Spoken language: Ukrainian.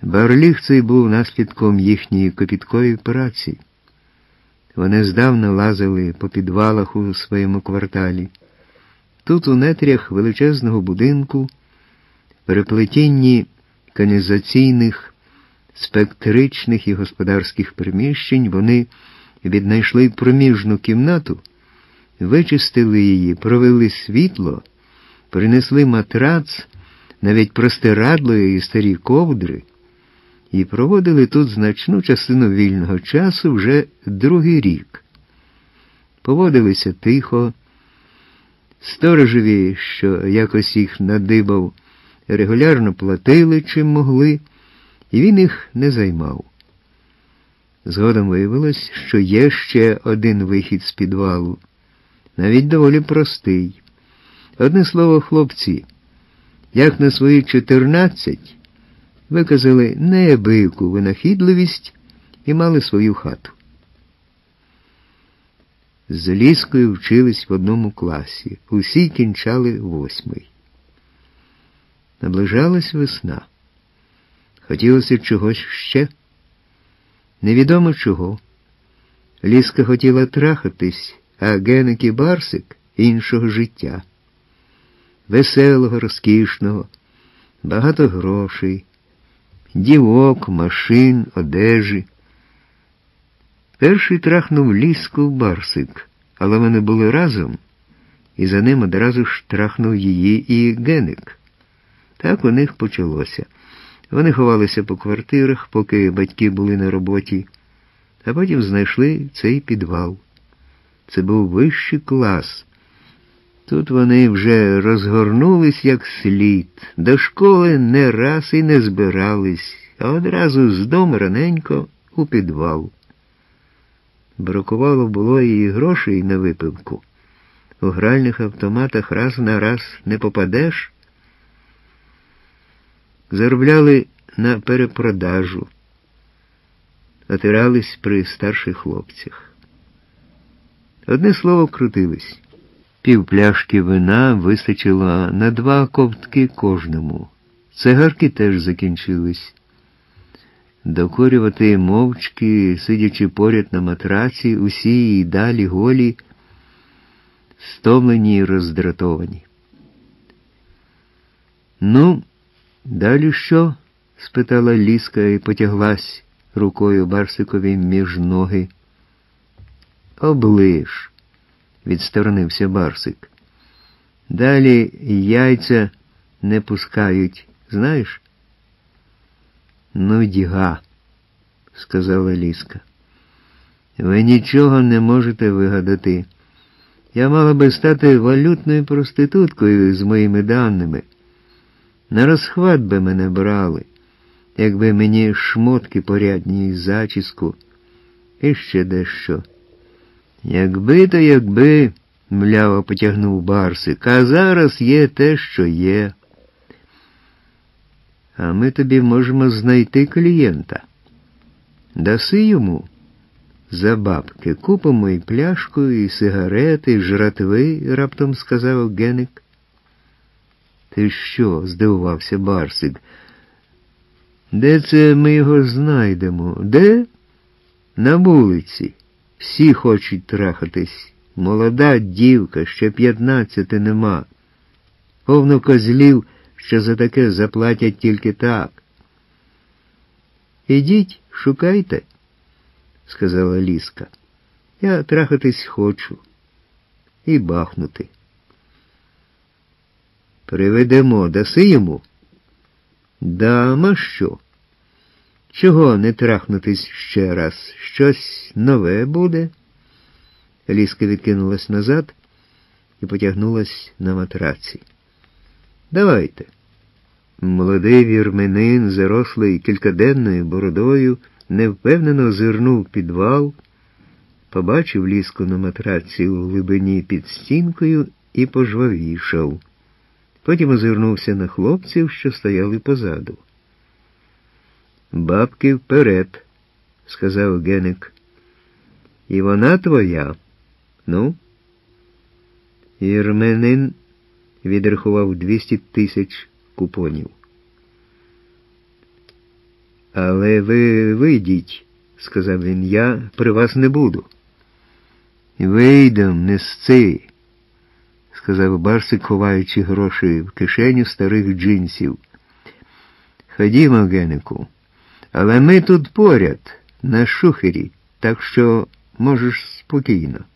Барліг цей був наслідком їхньої копіткої праці. Вони здавна лазили по підвалах у своєму кварталі. Тут, у нетрях величезного будинку, в переплетінні каналізаційних, спектричних і господарських приміщень, вони віднайшли проміжну кімнату, вичистили її, провели світло, принесли матрац, навіть простирадло і старі ковдри, і проводили тут значну частину вільного часу вже другий рік. Поводилися тихо, сторожеві, що якось їх надибав, регулярно платили, чим могли, і він їх не займав. Згодом виявилось, що є ще один вихід з підвалу, навіть доволі простий. Одне слово, хлопці, як на свої 14, виказали неабияку винахідливість і мали свою хату. З Ліскою вчились в одному класі, усі кінчали 8-й. Наближалась весна. Хотілося чогось ще. Невідомо чого. Ліска хотіла трахатись, а Геник і Барсик – іншого життя. Веселого, розкішного, багато грошей, дівок, машин, одежі. Перший трахнув Ліску Барсик, але вони були разом, і за ним одразу ж трахнув її і Геник. Так у них почалося. Вони ховалися по квартирах, поки батьки були на роботі, а потім знайшли цей підвал. Це був вищий клас. Тут вони вже розгорнулись як слід. До школи не раз і не збирались, а одразу з дому раненько у підвал. Бракувало було і грошей на випивку. У гральних автоматах раз на раз не попадеш. Заробляли на перепродажу, отирались при старших хлопцях. Одне слово, крутились. Півпляшки вина вистачило на 2 ковтки кожному. Цигарки теж закінчились. Докурювати мовчки, сидячи поряд на матраці, усі і далі голі, стомлені й роздратовані. «Ну, далі що?» – спитала Ліска і потяглась рукою Барсикові між ноги. «Оближ», – відсторонився Барсик. «Далі яйця не пускають, знаєш?» «Ну, діга», – сказала Ліска. «Ви нічого не можете вигадати. Я мала би стати валютною проституткою з моїми даними. На розхват би мене брали, якби мені шмотки порядні і зачіску, і ще дещо». «Якби то якби», – мляво потягнув Барсик, – «а зараз є те, що є». «А ми тобі можемо знайти клієнта. Даси йому за бабки, купимо і пляшку, і сигарети, і жратви», – раптом сказав Геник. «Ти що?» – здивувався Барсик. «Де це ми його знайдемо? Де?» «На вулиці. Всі хочуть трахатись. Молода дівка, ще 15 нема. Повно козлів, що за таке заплатять тільки так». «Ідіть, шукайте», – сказала Ліска. «Я трахатись хочу. І бахнути». «Приведемо, даси йому?» «Дам, а що? Чого не трахнутись ще раз? Щось нове буде?» Ліска відкинулась назад і потягнулась на матраці. «Давайте». Молодий вірменин, зарослий кількаденною бородою, невпевнено озирнув в підвал, побачив Ліску на матраці у глибині під стінкою і пожвавішав. Потім озирнувся на хлопців, що стояли позаду. «Бабки вперед», – сказав Геник. «І вона твоя. Ну?» Вірменин відрахував 200 000 купонів. Але ви вийдіть, сказав він, я при вас не буду. Вийдем, не сци, сказав Барсик, ховаючи гроші в кишеню старих джинсів. Ходімо, Генику, але ми тут поряд, на шухері, так що можеш спокійно.